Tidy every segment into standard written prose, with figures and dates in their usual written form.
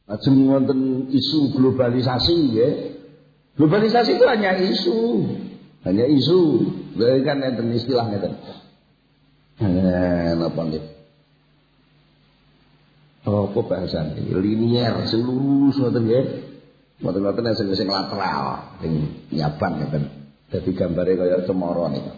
Ajeng wonten isu globalisasi ya. Globalisasi itu hanya isu. Hanya isu. Lha kan enten istilah ngeten. Napa nggih? Apa bahasane? Linier sing lurus ngoten nggih. Mboten-mboten sing lateral, sing nyabang ngeten. Dadi gambare kaya cemara niku.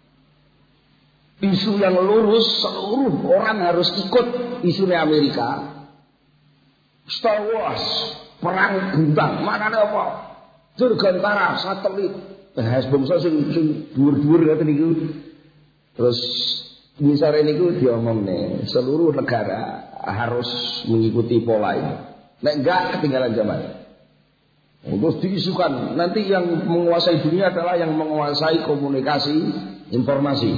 Isu yang lurus seluruh orang harus ikut isunya Amerika. Star Wars, perang bintang, makane apa? Dirgantara, satelit, bangsa sing dhuwur-dhuwur ngoten niku. Terus misale niku diomongne, seluruh negara harus mengikuti pola ini. Nek enggak ketinggalan zaman. Terus diisukan nanti yang menguasai dunia adalah yang menguasai komunikasi informasi.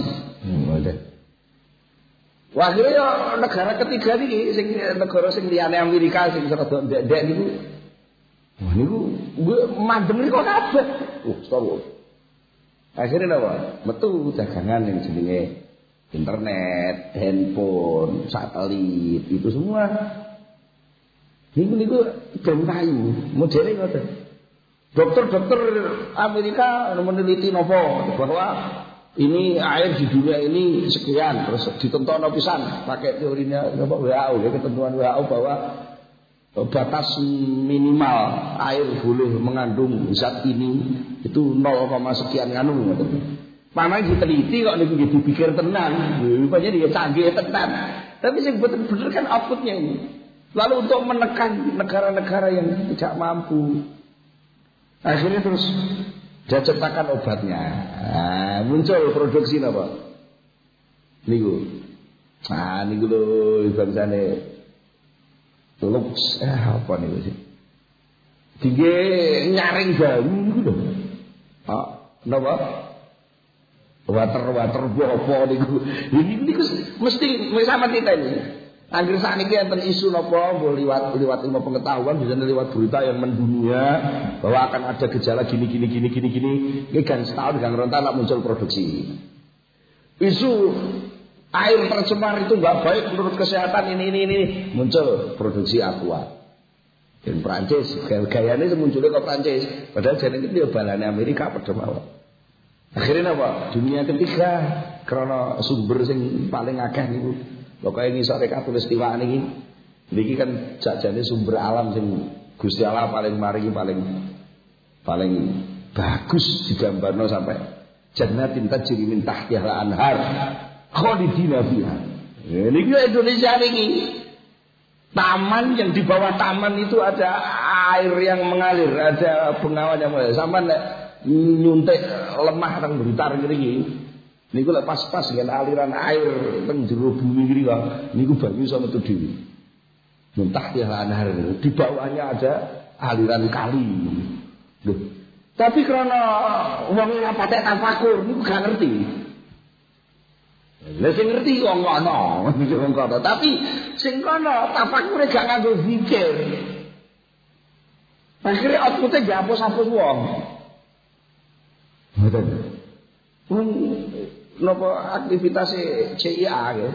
Wah, ya negara ketiga niki sing negara sing liyane Amerika sing rada ndek niku. Wah niku mandem niku kabeh. Star Wars. Akhirnya apa? Metu dagangan yang jenenge internet, handphone, satelit, itu semua. Niku gentayu, modele ngoten. Dokter-dokter Amerika meneliti napa bahwa ini air di dunia ini sekian, terus ditentono pisan pakai teorinya apa WHO, ketentuan WHO bahwa batas minimal air boleh mengandung zat ini itu 0, sekian nganu ngoten. Paman diteliti kok niku dipikir tenan, rupanya dia canggih tenan. Tapi sing bener-bener kan outputnya ini. Lalu untuk menekan negara-negara yang tidak mampu, akhirnya terus dia ciptakan obatnya. Nah, muncul produksi apa? Niku. Nah, niku lho bangsane Lux apa niku sih? Tinggi nyaring galu niku lho. Napa? Water apa niku. Ini mesti sama kita ini. Anggere sakniki enten isu napa liwat ilmu pengetahuan bisa liwat berita yang mendunia bahwa akan ada gejala gini. Ini kan setahun gang rontan muncul produksi. Isu air tercemar itu enggak baik menurut kesehatan ini muncul produksi aqua. Dan Prancis gayane munculnya ke Prancis, padahal jenenge itu balane Amerika padha mawon. Akhirnya apa? Dunia ketiga karena sumber sing paling akeh niku. Pokoke ngisore katulistiwa niki kan jajane sumber alam sing Gusti Allah paling maringi paling bagus digambarno sampai jannatin tajri min tahtiha al-anhar khalidina fiha. Niki Indonesia niki. Taman yang di bawah taman itu ada air yang mengalir, ada bengawan yang mengalir. Sampai nyuntik lemah nang Blitar niki. Niku lek pas-pas dengan aliran air teng jero bumi niki kok niku banyu iso metu dhewe. Muntah ya anhar. Di bawahnya ada aliran kali. Loh. Tapi karena wong ora patek tafakur niku gak ngerti. Lah sing ngerti kok ngono, wong kono. Tapi sing kono tafakure gak nganggo zikir. Akhire outpute gak hapus-hapus wong. Ngoten. Napa aktivitas CIA ya,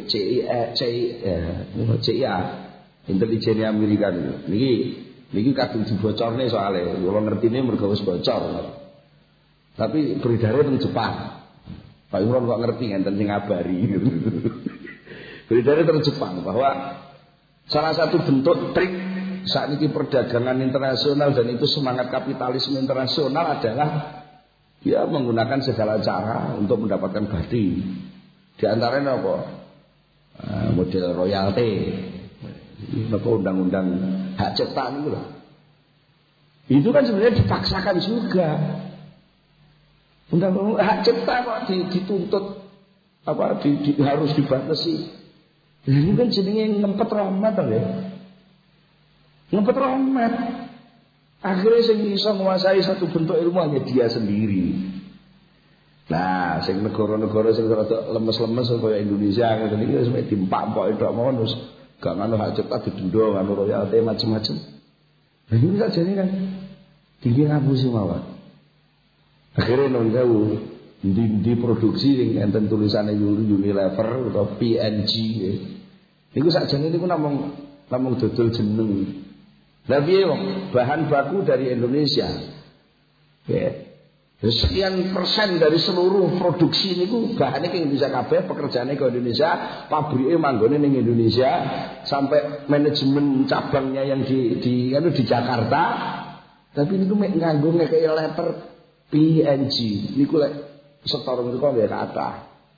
CIA intelijen Amerika niki kadung dibocorne soalnya kula ngertine mergo wis bocor. Tapi beredare teng Jepang. Pak Imron kok ngerti enten sing ngabari gitu. Beredare teng Jepang bahwa salah satu bentuk trik saat ini perdagangan internasional dan itu semangat kapitalisme internasional adalah dia menggunakan segala cara untuk mendapatkan badi. Di antaranya apa? Model royalti, undang-undang hak cipta itu loh. Itu kan sebenarnya dipaksakan juga. Undang-undang hak cipta kok dituntut harus dibatasi. Ini kan jenenge ngempet rahmat ya. Ngempet rahmat. Akhirnya sing bisa menguasai satu bentuk ilmu hanya dia sendiri. Nah, sing negara-negara sing rada lemes-lemes kaya Indonesia ngoten iki wis dimpak-mpok tok mawon wis gak ngono hak cipta didenda ngono royalti macam-macam. Lah iki sakjane kan tinggi ngapusi mawon. Akhirnya non jauh di produksi sing enten tulisane Unilever atau PNG. Niku sakjane niku namung dodol jeneng. Lah piye bahan baku dari Indonesia. Ya. Sekian persen dari seluruh produksi niku bahannya ke Indonesia kabeh, pekerjaannya ke Indonesia, pabriknya manggone ning Indonesia, sampai manajemen cabangnya yang di Jakarta. Tapi niku mek nganggo ngekeki letter PNG. Niku lek setara niku kok ya kathah.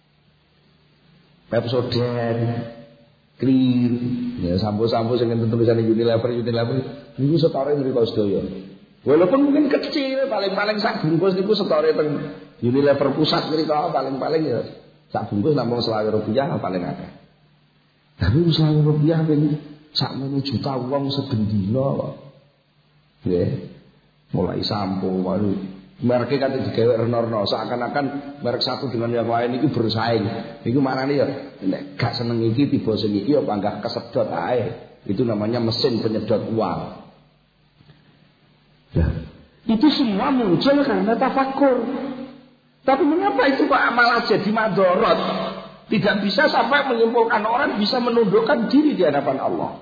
Pepsodent, Clear, ya sampo-sampo sing enten tulisane Unilever niku setara niku sedaya. Walaupun mungkin kecil, paling-paling sak bungkus niku setara teng Unilever pusat mriko paling-paling ya sak bungkus namung Rp20 paling akeh. Tapi Rp20 ping sak mene juta wong sebendina kok. Nggih. Mulai sampo, merek kan digawe rena-rena seakan-akan merek satu dengan yang lain iki bersaing. Iku maknane ya nek gak seneng iki tiba sing iki ya panggah kesedot ae. Itu namanya mesin penyedot uang. Ya. Itu semua muncul karena tafakur. Tapi mengapa itu kok malah jadi madorot? Tidak bisa sampai menyimpulkan orang bisa menundukkan diri di hadapan Allah.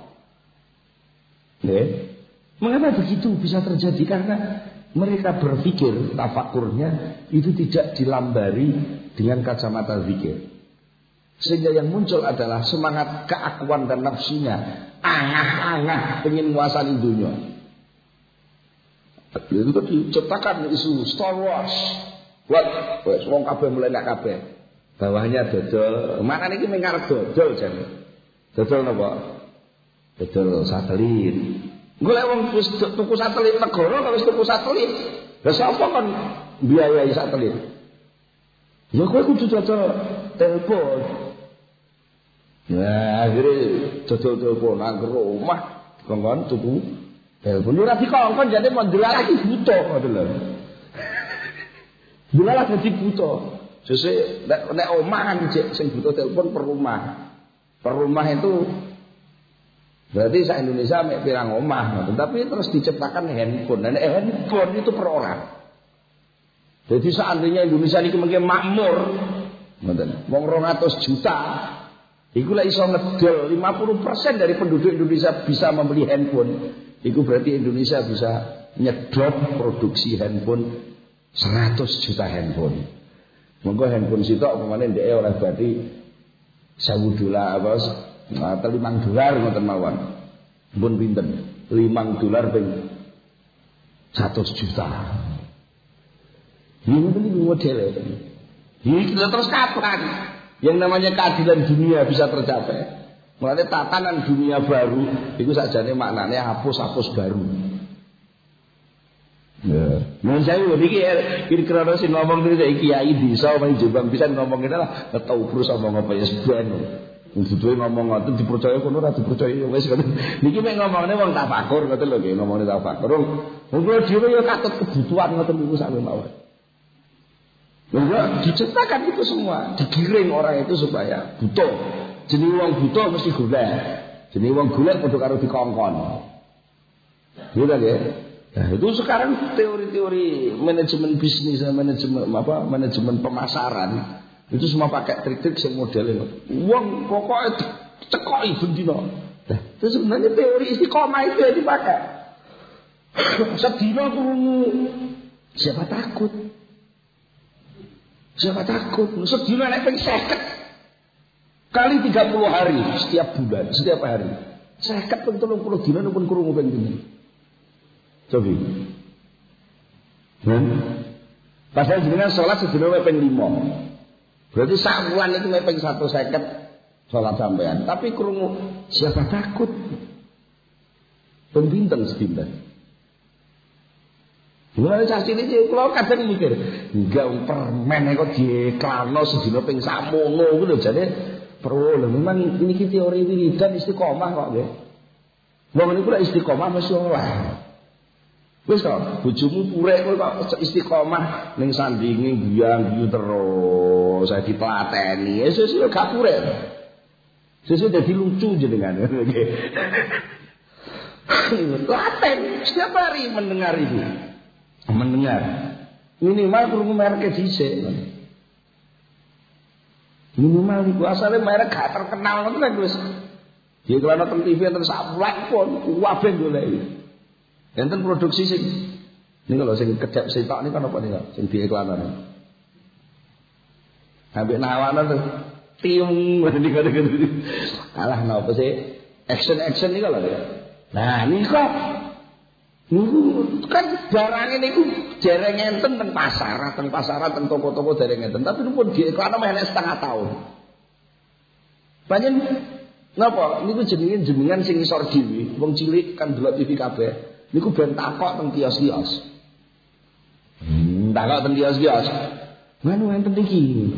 Mengapa begitu bisa terjadi? Karena mereka berpikir tafakurnya itu tidak dilambari dengan kacamata zikir. Sehingga yang muncul adalah semangat keakuan dan nafsunya, angah-angah pengen menguasai dunia. Itu diciptakan isu Star Wars. Wes wong kabeh mulai nak kabeh. Bawahnya dodol. Makane iki mung arep dodol jane. Dodol napa? Dodol satelit. Golek wong wis tuku satelit negara kok wis tuku satelit. Lah sapa kon biayai satelit? Ya kowe kudu dodol telepon. Ya akhire dodol telepon nang omah kongkon tuku telepon ora dikongkon jane mondela lagi buta ngoten lho. Dulalah dadi buta. Sesuk nek omah kan sing buta telepon per rumah. Per rumah itu berarti sak Indonesia mek pirang omah, tapi terus diciptakan handphone. Dan handphone itu per orang. Jadi seandainya Indonesia ini mungkin makmur, ngoten. Wong 200 juta, iku lek iso ngedol 50% dari penduduk Indonesia bisa membeli handphone. Iku berarti Indonesia bisa nyedot produksi handphone 100 juta handphone. Monggo handphone sitok pemane ndeke ora berarti $1,000 apa atau $5 ngoten mawon. Pun pinten? $5 ping 100 juta. Ini model. Ini terus kapan yang namanya keadilan dunia bisa tercapai? Mulane tatanan dunia baru itu sakjane maknane hapus-hapus baru. Ya, men saya niki kira-kira sing ngomong iki kiai bisa main Jombang bisa ngomong ngene lah ketau terus ngomong apa ya ben. Dudu ngomong ngoten dipercaya kono ora dipercaya wis ngono. Niki mek ngomongne wong tafakur ngoten lho nggih ngomongne tafakur. Wong kula dhewe ya katut kebutuhan ngoten niku sak mawon. Enggak diciptakan itu semua, digiring orang itu supaya butuh. Jenenge wong butuh mesti golek. Jenenge wong golek padha karo dikongkon. Gitu nggih. Nah, itu sekarang teori-teori manajemen bisnis, manajemen pemasaran itu semua pakai trik-trik yang modelnya. Uang pokoknya cekoki bendina. Nah, itu sebenarnya teori istiqomah itu yang dipakai. Sedina krungu siapa takut? Siapa takut? Sedina nek ping 50 kali 30 hari setiap bulan, setiap hari. 50 ping 30 dina pun krungu ping pindho. Coba. Pasal jenengan salat sedina ping 5. Berarti sak wulan itu ping 150 salat sampean. Tapi krungu siapa takut? Pembintang sedina. Mulai saat ini kalau kadang mikir, enggak permen kok diiklanno sedina ping samono ku lho jane perlu lho memang ini teori wiridan istiqomah kok nggih. Wong niku lek istiqomah mesti ora. Wis kok bojomu purek kowe kok istiqomah ning sandinge guyang-guyu terus saya diplateni. Sesuk yo gak purek. Sesuk dadi lucu jenengan. Laten setiap hari mendengar itu. Mendengar minimal krungu merek dhisik. Minimal iku asale merek gak terkenal ngoten lho wis. Diiklanno teng TV enten sak plek pun kabeh goleki. Enten produksi sing niku lho sing kedap sitok niku kan apa niku sing diiklanan. Ambek nawana tuh tiung niku. Alah napa sih? Action niku lho. Nah, niku kan barang niku dereng enten teng pasaran, teng toko-toko dereng enten, tapi pun diiklanno meh setengah tahun. Panjen napa niku jenengan sing isor dhewe, wong cilik kan delok TV kabeh. Niku ben takok teng kios-kios. Takok teng kios-kios. Manu enten iki.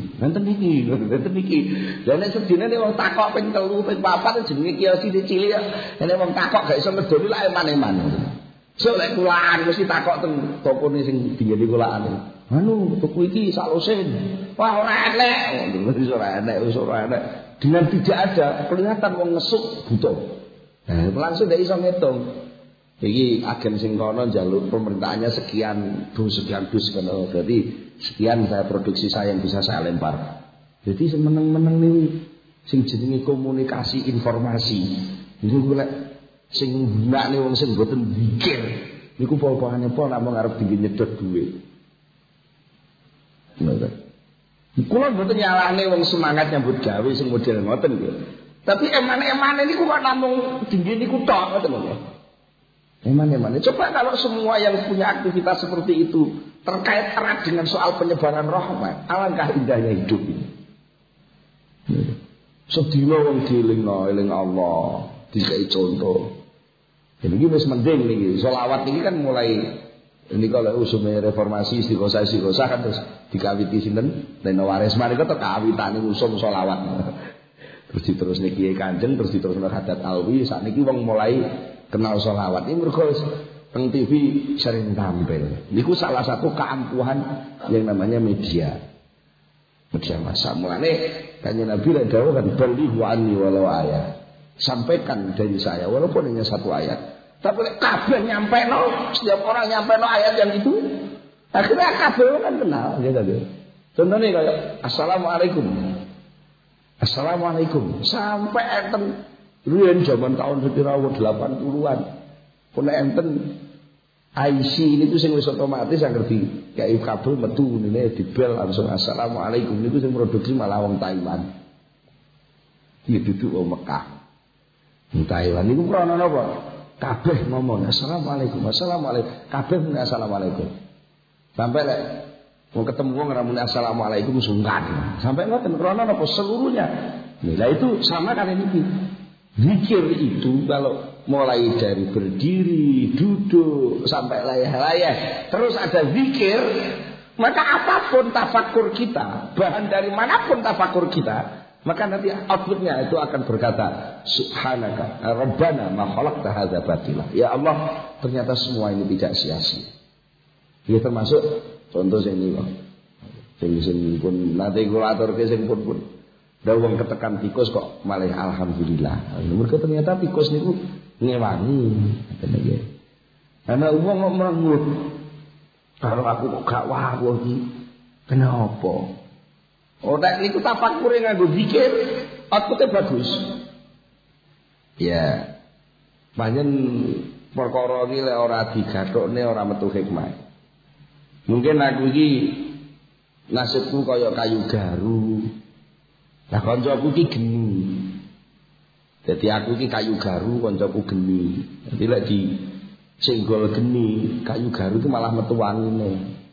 Lah nek sedine nek wong takok ping 3 ping 4 jenenge kios cilik. Nek wong takok gak iso ngedoni lak eman-eman. So lek kulaan mesti takok teng tokone sing dinggeni kulaan. Manu tuku iki sak lusin. Wah ora enek. Wis ora enek. Dengan tidak ada kelihatan wong ngesuk butuh. Nah, langsung ndak iso ngitung. Iki agen sing kono njaluk pemerintahannya sekian dus kono. Berarti sekian saya produksi saya yang bisa saya lempar. Jadi sing meneng-meneng niku sing jenenge komunikasi informasi. Niku lek sing gunakne wong sing mboten mikir niku apa-apane apa namung arep tinggi nyedot dhuwit. Ngoten. Kula mboten nyalahne wong semangat nyambut gawe sing model ngoten nggih. Tapi emane-emane niku kok namung tinggi niku tok ngoten lho. Emane-emane. Coba kalau semua yang punya aktivitas seperti itu terkait erat dengan soal penyebaran rahmat, alangkah indahnya hidup ini. Sedina wong dielingno eling Allah, dikai contoh. Ini wis mending niki. Selawat ini kan mulai ini kalau usume reformasi istighosah kan terus dikawiti sinten Neno Warisman niku tok kawitane usum selawat. Terus diterusne Kiai Kanjeng, terus diterusne Hadat Alwi, sakniki wong mulai kenal selawat. Ini mergo teng TV sering tampil. Niku salah satu keampuhan yang namanya media. Media massa. Mulane kanjeng Nabi lek dawuh kan ballighu anni walau ayat. Sampaikan dari saya walaupun hanya satu ayat. Tapi kabeh nyampeno, setiap orang nyampeno ayat yang itu, akhirnya kabeh kan kenal gitu. Contohnya kayak assalamualaikum. Assalamualaikum. Sampai enten riyen zaman tahun sepira 80-an. Pun enten IC ini tuh sing wis otomatis anggere di kayak kabel metu ngene dibel langsung assalamualaikum niku sing produksi malah wong Taiwan. Iki duduk wong Mekah. Di Taiwan niku krana napa? Kabeh ngomong assalamualaikum. Kabeh muni assalamualaikum. Sampai lek mau ketemu wong ora muni assalamualaikum sungkan. Sampai ngoten krana napa seluruhnya. Nah itu sama kali niki. Zikir itu kalau mulai dari berdiri, duduk sampai layah-layah, terus ada zikir, maka apapun tafakur kita, bahan dari manapun tafakur kita, maka nanti outputnya itu akan berkata subhanaka rabbana ma khalaqta hadza batila. Ya Allah, ternyata semua ini tidak sia-sia. Ya termasuk contoh sing niku. Sing pun nate kula aturke sing pun wong ketekan tikus kok malah alhamdulillah. Mergo ternyata tikus niku ngewangi ngoten iki. Ana wong kok merengut. Kalau aku kok gak wawuh iki. Kenapa? Nek niku tafakure nganggo zikir, outputnya bagus. Ya. Panjen perkara iki lek ora digathukne ora metu hikmah. Mungkin aku iki nasibku kaya kayu garu. Lah kancaku iki geni. Dadi aku iki kayu garu, kancaku geni. Dadi lek di senggol geni, kayu garu itu malah metu wangine.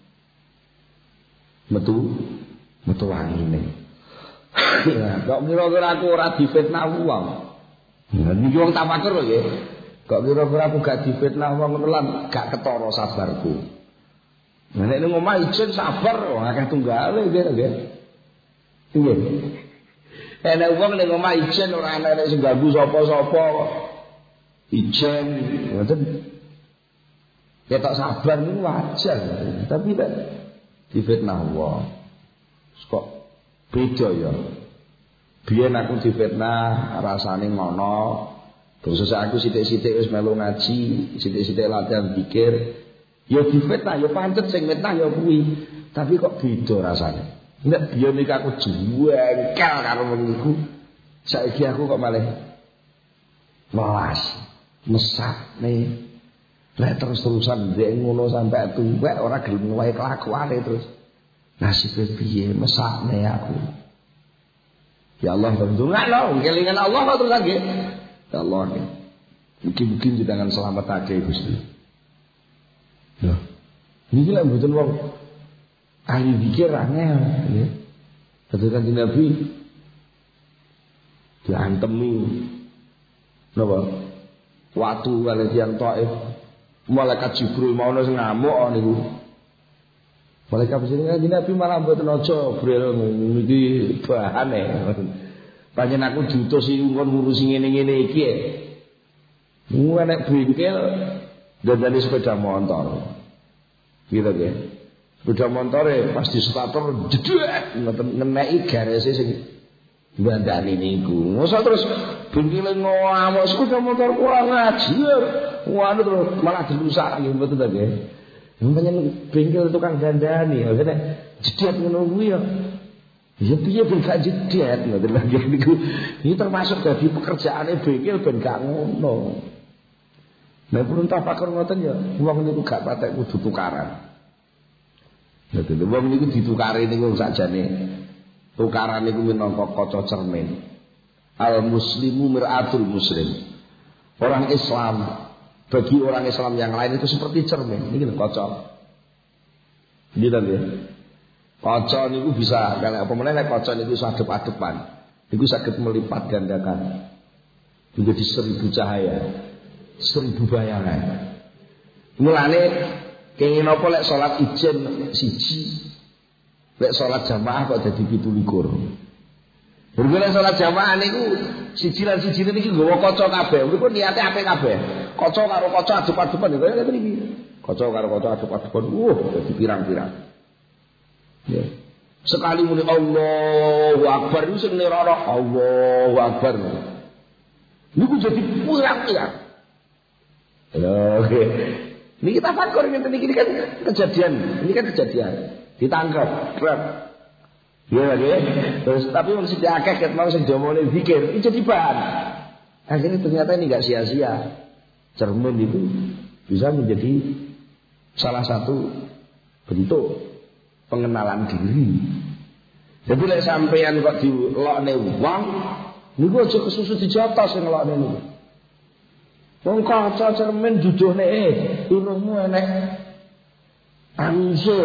Metu wangine. Ya, kok kira-kira aku ora difitnah wong. Nah, niki wong tafakur lho nggih. Kok kira-kira aku gak difitnah wong tenan, gak ketara sabarku. Nah, nek ngomah ijen sabar, akeh tunggale nggih. Nggih. Nek wong ning omah ijen ora ana sing ganggu sapa-sapa. Ijen, ngoten. Ya tak sabar niku wajar. Tapi lek difitnah wong kok beda ya. Biyen aku difitnah rasane ngono. Terus aku sithik-sithik wis melu ngaji, sithik-sithik latihan pikir. Ya difitnah ya pancet sing fitnah ya kuwi. Tapi kok beda rasane. Nek biyen iki aku jengkel karo meniku. Saiki aku kok malah melas, mesakne. Lah terus-terusan dhek ngono sampai tuwek ora gelem wae kelakuane terus. Nasibe piye mesakne aku. Ya Allah ndongakno kelingan Allah terus nggih. Ya Allah. Mungkin jenengan selametake Gusti. Lho. Niki lek mboten wong ahli zikir angel nggih. Dadi Kanjeng Nabi diantemi napa? Watu kali tiyang Taif. Malaikat Jibril maono sing ngamuk niku. Malaikat Kanjeng Nabi malah mboten aja Jibril niki bahane. Panjen aku diutus iki ngurusi ngene-ngene iki. Mu nek bengkel dandani sepeda motor. Gitu nggih. Sepeda motore pas di starter jedek ngeneki garese sing bandani niku. Mosok terus bengkile ngamuk sepeda motor kurang ajar. Waduh terus malah dirusak nggih mboten ta nggih. Panjen bengkel tukang dandani ya nek jedek ngono kuwi ya. Ya piye ben gak jedek ngoten lho niku. Iki termasuk dadi pekerjaane bengkel ben gak ngono. Nek pun tak pakar ngoten ya, wong niku gak patek kudu tukaran. Dadi wong niku ditukari niku sakjane. Tukaran niku minangka kaca cermin. Al muslimu mir'atul muslim. Orang Islam bagi orang Islam yang lain itu seperti cermin. Niki lho kaca. Nggih ta nggih. Kaca niku bisa kalau apa meneh nek kaca niku adep-adepan. Niku saged melipat gandakan menjadi 1000 cahaya. 1000 bayangan. Mulane kenging napa lek salat ijen siji. Lek salat jamaah kok dadi 17. Berguna salat jamaah niku siji lan siji niki nggawa kaca kabeh. Niku niate apik kabeh. Kaca karo kaca adep-adepan ya ngene iki. Kaca karo kaca adep-adepan. Dadi pirang-pirang. Ya. Sekali muni Allahu Akbar niku sing nirara Allahu Akbar. Niku jadi pirang-pirang. Oke. Ini kita fakir ngeten iki kan kejadian. Ini kan kejadian. Ditangkap, trap. Ya nggih. Terus tapi wong sing akeh ket mau sing diomongin zikir, iki jadi bahan. Akhirnya ternyata ini enggak sia-sia. Cermin itu bisa menjadi salah satu bentuk pengenalan diri. Jadi lek sampeyan kok dilokne wong, niku aja kesusu dijotos sing ngelokne niku. Wong kaca cermin jujuhne ilmumu enek angse.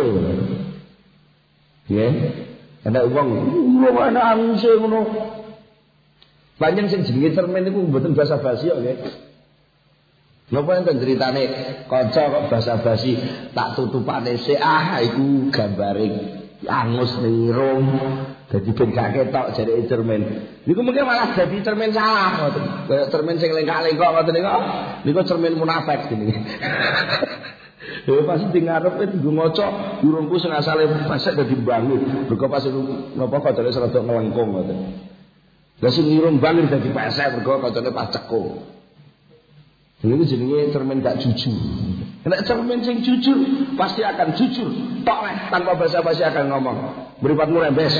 Ya. Enek wong enek angse ngono. Panjang sing jenenge cermin niku mboten basa-basi kok nggih. Napa enten critane kaca kok basa-basi tak tutupane sik iku gambare angus ning irung. Dadi ben gak ketok jareke cermin. Niku mungkin malah dadi cermin salah ngoten. Kayak cermin sing lengkak-lengkok ngoten niku. Niku cermin munafik jenenge. Ya pasti ngarepe dienggo maca urungku sing asale pasek dadi bangun. Mergo pas napa kacane rada ngelengkung ngoten. Lah sing irung bangun dadi pasek mergo kacane pas cekung. Niku jenenge cermin gak jujur. Nek cermin sing jujur pasti akan jujur. Tok tanpa basa-basi akan ngomong. Mripatmu rembes.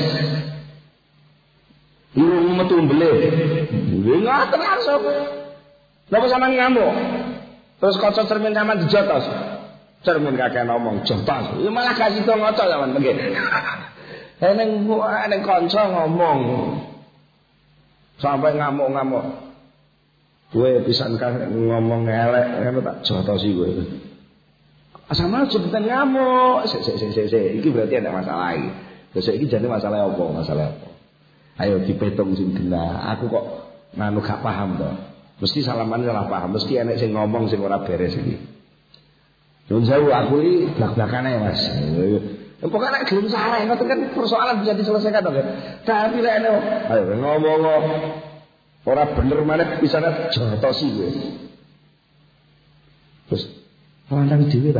Irung metu mbelih. Ngoten langsung. Napa sampean ngamuk? Terus kaca cermin sampean dijotos. Cermin kakek ngomong jotos. Ya malah gak sida ngaca sampean nggih. Ning kanca ngomong. Sampai ngamuk-ngamuk. Kowe pisan ngomong elek ngono tak jotosi kowe. Sama sebutan ngamuk. Sik. Iki berarti ada masalah iki. Terus iki jane masalah apa? Masalah apa? Ayo dipetung sing genah. Aku kok nganu gak paham to. Mesti salaman salah paham, mesti enek sing ngomong sing ora beres iki. Nun sewu aku iki blak-blakane Mas. Pokoke nek gelem salah ngoten kan persoalan bisa diselesaikan to. Tapi lek ayo ngomong ora bener maneh bisa jotosi kowe. Terus lanang dhewe ta.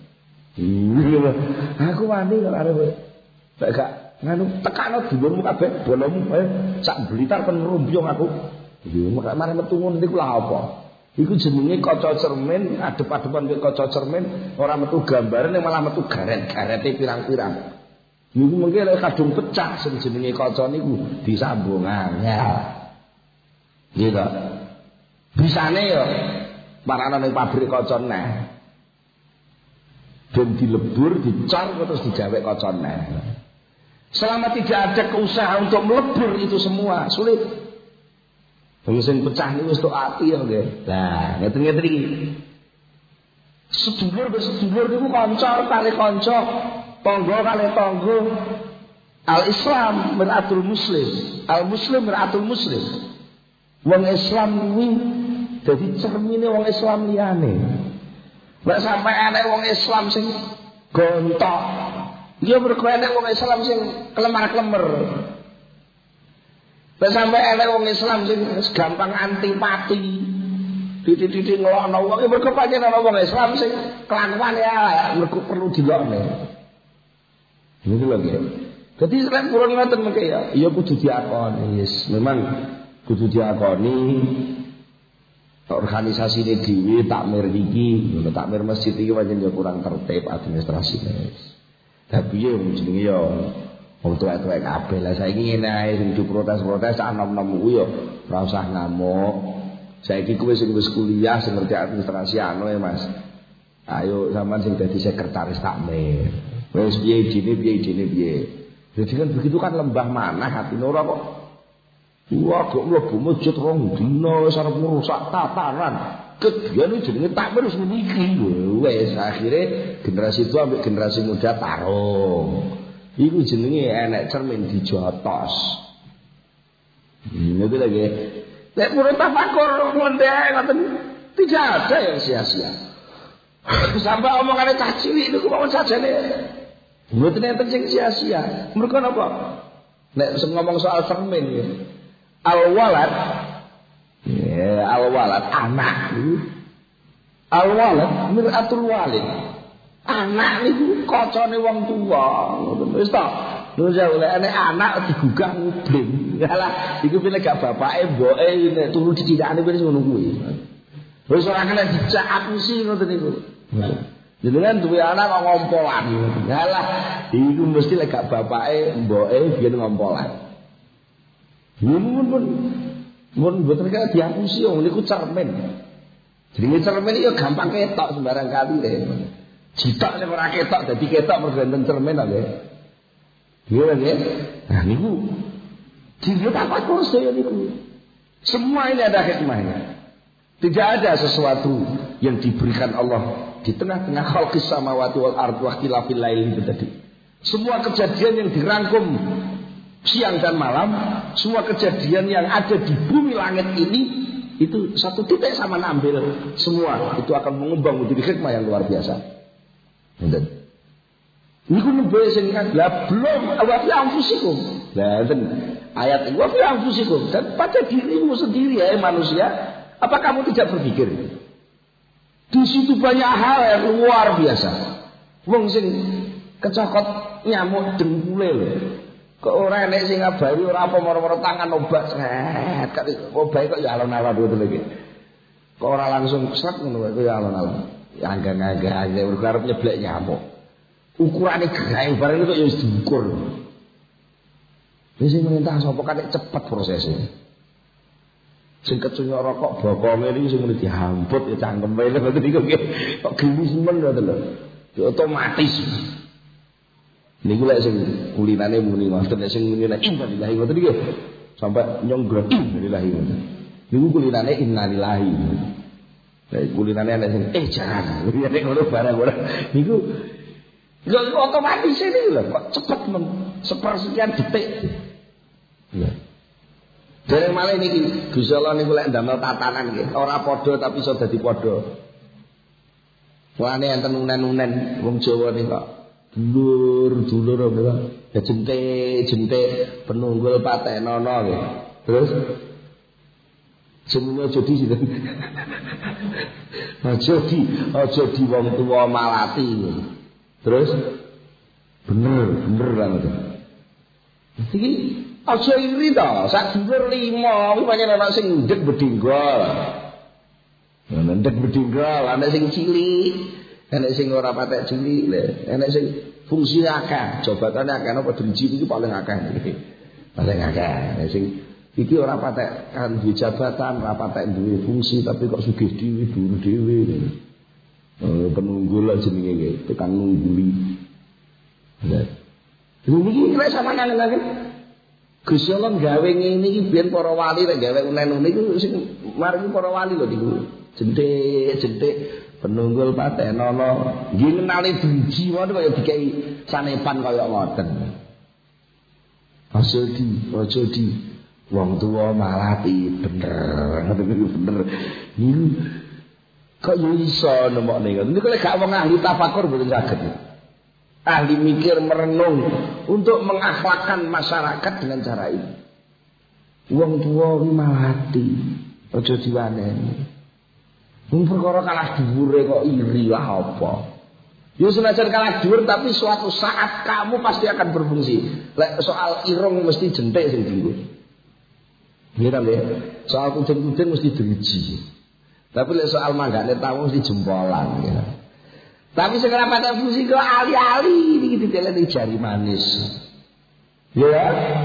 Aku wani kok arep lek gak nganu tekano dhuwurmu kabeh bolomu sak blitar kon ngrumbyung aku. Yo mare metu ngono niku lha apa? Iku jenenge kaca cermin, adep-adepan karo kaca cermin ora metu gambare ning malah metu garet-garete pirang-pirang. Niku mengke lek kadung pecah sing jenenge kaca niku disambung angel. Gitu. Bisane yo marana ning pabrik kaca neh. Dan dilebur, dicor terus digawek kocone. Selama tidak ada keusaha untuk melebur itu semua, sulit. Sing pecah niku wis tok ati ya nggih. Lah, ngeten-ngeten iki. Sedulur niku kanca kali kanca, tangga kali tangga. Al-Islam miratul muslim, al-muslim miratul muslim. Wong Islam kuwi dadi cermine wong Islam liyane. Nek sampai ana wong Islam sing gontok, dia mergo ana wong Islam sing kelemar-kelemar. Nek sampai ana wong Islam sing gampang antipati, titik-titik ngelokno wong, mergo pancen ana wong Islam sing kelakuane ya mergo perlu dilokne. Niku lho nggih. Dadi nek purun ngoten mengke ya kudu diakoni, yes. Memang kudu diakoni. Organisasi ini dhewe takmir iki, takmir masjid iki pancen ya kurang tertib administrasine. Tapi ya jenenge ya wong tuwek-tuwek kabeh. Lah saiki ngene ae sing diprotes-protes anom-anom kuwi ya ora usah ngamuk. Saiki kowe sing wis kuliah sing ngerti administrasi anu ya Mas. Ayo sampean sing dadi sekretaris takmir. Wis piye piye. Jadi kan begitu kan lembah manah atine ora kok. Wah kok mlebu masjid rong dina wis arep ngrusak tatanan. Kedene jenenge takmir wis niki lho. Wis akhire generasi tua ambek generasi muda tarung. Iku jenenge enek cermin dijotos. Ini lagi. Nek murid tafakur ngondek ngoten tidak ada yang sia-sia. Sampai omongannya cah cilik niku mawon sajane. Mboten enten sing sia-sia. Mergo napa? Nek ngomong soal cermin ya. Al-walad ya, al-walad anak niku. Al-walad miratul walid. Anak niku kocone wong tuwa. Ngoten wis ta. Lho jare nek anak digugah ngubling. Yalah, iku pilih gak bapake, mboke nek turu dicicakane wis ngono kuwi. Wis ora kena dicak apusi ngoten niku. Jenengan duwe anak kok ngompolan. Yalah, iku mesti lek gak bapake, mboke biyen ngompolan. Mun mboten kaya diapusi wong niku cermin. Jenenge cermin iki ya gampang ketok sembarang kali le. Jitok sing ora ketok dadi ketok mergo enten cermin nggih. Iya nggih. Nah niku jenenge apa kursi niku. Semua ini ada hikmahnya. Tidak ada sesuatu yang diberikan Allah di tengah-tengah khalqis samawati wal ardh wa ikhtilafil lail itu tadi. Semua kejadian yang dirangkum siang dan malam, semua kejadian yang ada di bumi langit ini itu satu titik sama ambil semua itu akan mengembang menjadi hikmah yang luar biasa. Ngoten. Niku nembe sing lah belum wa fi anfusikum. Lah enten ayat wa fi anfusikum dan pada dirimu sendiri ya manusia, apa kamu tidak berpikir? Di situ banyak hal yang luar biasa. Wong sing kecokot nyamuk dengkule lho. Kok ora enek sing ngabari ora apa moro-moro tangan obat set. Obat kok ya alon-alon ngoten iki. Kok ora langsung set ngono kok ya alon-alon. Ya anggang-anggang arep nyeblek nyamuk. Ukurane gerahe bareng kok ya wis diukur. Wis merintah sapa kan cepet prosesnya. Sing kecunya rokok bokonge iki sing mesti dihamput ya cangkeme ngoten iki kok gelis men ngoten lho. Otomatis. Niku lek sing kulinane muni ngoten nek sing muni nek innalillahi ngoten iki sampai nyonggrot innalillahi ngoten. Niku kulinane innalillahi. Lek kulinane nek sing jangan nek ngono barang ora niku lho otomatis iki lho kok cepet men sepersekian detik. Ya. Dereng malih niki Gusti Allah niku lek ndamel tatanan nggih ora padha tapi iso dadi padha. Mulane enten unen-unen wong Jawa niku kok dulur apa ya jentik penunggul patenono nggih. Terus jenenge aja di sinten. Aja di wong tuwa malati. Terus bener banget. Iki aja iri to, sak dulur 5 kuwi pancen ana sing ndek bedinggol. Ya ndek bedinggol, ana sing cilik. Enek sing ora patek cilik lho, enek sing fungsi akeh, jabatane akeh apa driji iki paling akeh. Paling akeh. Enek sing iki ora patek kan duwe jabatan, ora patek duwe fungsi tapi kok sugih dhewe, dhuwur dhewe. Penunggul lah jenenge iki, tukang nungguli. Ya. Niki kira sama nang-nang. Gusti Allah gawe ngene iki biyen para wali nek gawe unen niku sing maringi para wali lho niku. Jentik-jentik penunggul patenono nggih ngenali driji ngono kaya dikai sanepan kaya ngoten. Aja di wong tuwa malati bener. Bener. Niku kok yo iso nemokne ngoten. Niku lek gak wong ahli tafakur mboten saged. Ahli mikir merenung untuk mengakhlakkan masyarakat dengan cara ini. Wong tuwa iki malati, aja diwaneni. Wong perkara kalah dhuwure kok iri lah apa. Ya senajan kalah dhuwur tapi suatu saat kamu pasti akan berfungsi. Lek soal irung mesti jentik sing dienggo. Nggih ta nggih. Soal kucing-kucing mesti driji. Tapi lek soal manggane tamu mesti jempolan ya. Tapi sekarang pada fungsi kok ali-ali iki diteleni jari manis. Ya.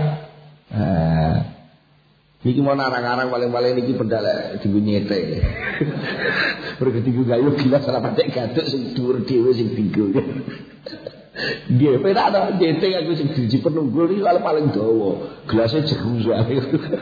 Niki mau narang-narang paling-paling niki pendalek dienggo nyete. Mergo dienggo gayu gila salah patek gaduk sing dhuwur dhewe sing dienggo. Nggih, penak to nyete aku sing driji penunggul iki paling dawa. Gelasé jeru wae.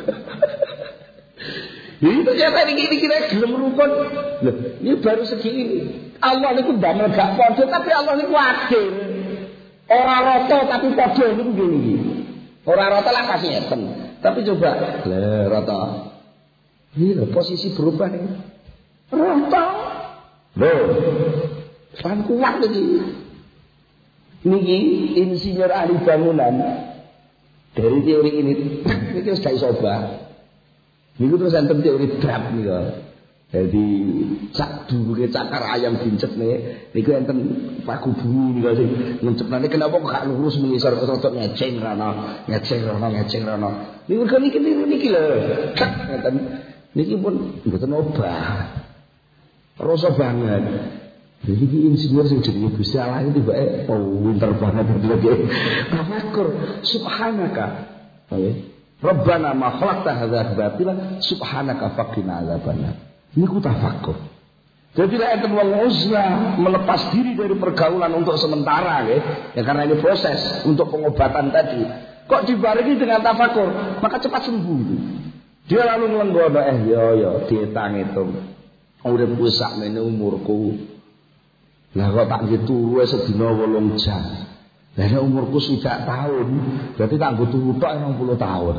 Ini ternyata ini kira gelem rukun. Loh, ini baru segini. Allah niku ndamel gak padha tapi Allah niku adil. Ora rata tapi padha niku ngene. Ora rata lah pasti ngeten. Tapi coba le rata. Ini lho posisi berubah ini. Rata. Loh. Kan kuat iki. Niki insinyur ahli bangunan dari teori ini wis gak iso obah. Niku terus enten teori drap niku. Jadi sak dhuwure cakar ayam dincet niku enten paku bumi niku sing ngencepane kenapa kok gak lurus mengisor otot ngeceng rono. Niku niki lho. Ngeten. Niki pun mboten obah. Rasa banget. Jadi iki insinyur sing jenenge Gusti Allah iki tibake pinter banget iki. Tafakur subhanaka. Nggih. Rabbana ma khalaqta hadza batila subhanaka faqina adzabannar. Niku tafakur. Jadi lek enten wong uzlah melepas diri dari pergaulan untuk sementara nggih, ya karena ini proses untuk pengobatan tadi. Kok dibarengi dengan tafakur, maka cepat sembuh. Dia lalu nglenggono yo dietang itu. Uripku sakmene umurku. Lah kok tak nggih turu sedina 8 jam. Lah umurku sudah tahun, berarti kanggo turu tok 60 tahun.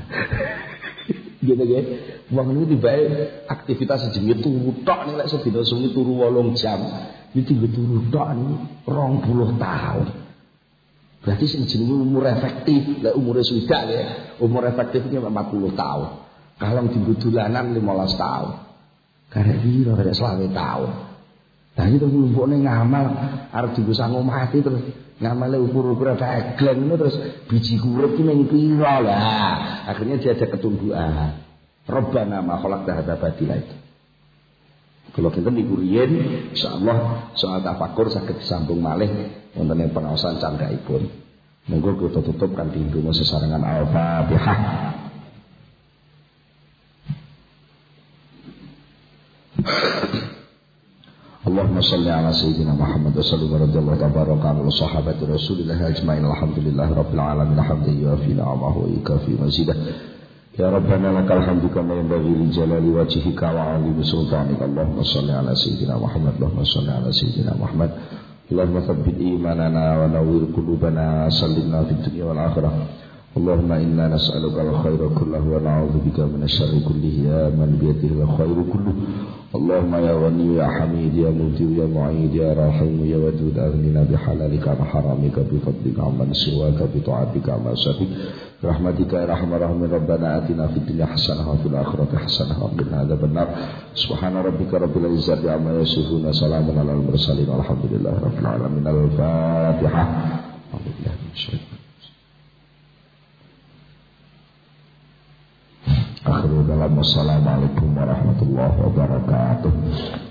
Gitu nggih. Wong niku tibake aktivitas jenenge turu tok nek lek sedina sungi turu 8 jam. Iki nggo turu tok niku 20 tahun. Berarti sing jenenge umur efektif, lek umure sudah ya, umur efektifnya 40 tahun. Kalau dienggo dolanan 15 tahun. Karek piro karek 20 tahun. Nah itu ngumpulne ngamal arep dienggo sang omah terus ngamale ukur-ukur dagelan ngono terus biji kurep ki ning piro lah. Akhirnya dia ada ketumbuhan. Rabbana ma khalaqta hadza batila itu. Kalau kita niku riyen insyaallah soal tafakur saged disambung malih wonten ing pengaosan candhaipun. Monggo kita tutup kanthi donga sesarengan Al-Fatihah. Allahumma salli ala sayyidina Muhammad wa sallim radhiyallahu tabaraka wa sahabati Rasulillah ajmain alhamdulillah rabbil alamin hamdan yuafi ni'amahu wa yukafi mazidah. Ya Rabbana lakal hamdu kama yanbaghi li jalali wajhika wa 'azimi sultanika. Allahumma salli ala sayyidina Muhammad. Allahumma salli ala sayyidina Muhammad. Allahumma thabbit imanana wa nawwir qulubana sallimna fid dunya wal akhirah. Allahumma inna nas'aluka al-khaira kullahu wa na'udzubika minasy-syarri kullihi ya man bi yadihi al-khairu kulluhu. Allahumma ya Ghani ya Hamid ya Mujib ya Mu'id ya Rahim ya Wadud aghnina bi halalika wa haramika bi fadlika amman siwaka bi ta'atika ma syafiq rahmatika ya arhamar rahimin. Rabbana atina fid dunya hasanah wa fil akhirati hasanah wa qina adzabannar. Subhana rabbika rabbil izzati amma yasifun wa salamun alal mursalin walhamdulillahi rabbil alamin. Al-Fatihah. Alhamdulillah. Akhirul kalam. Wassalamualaikum warahmatullahi wabarakatuh.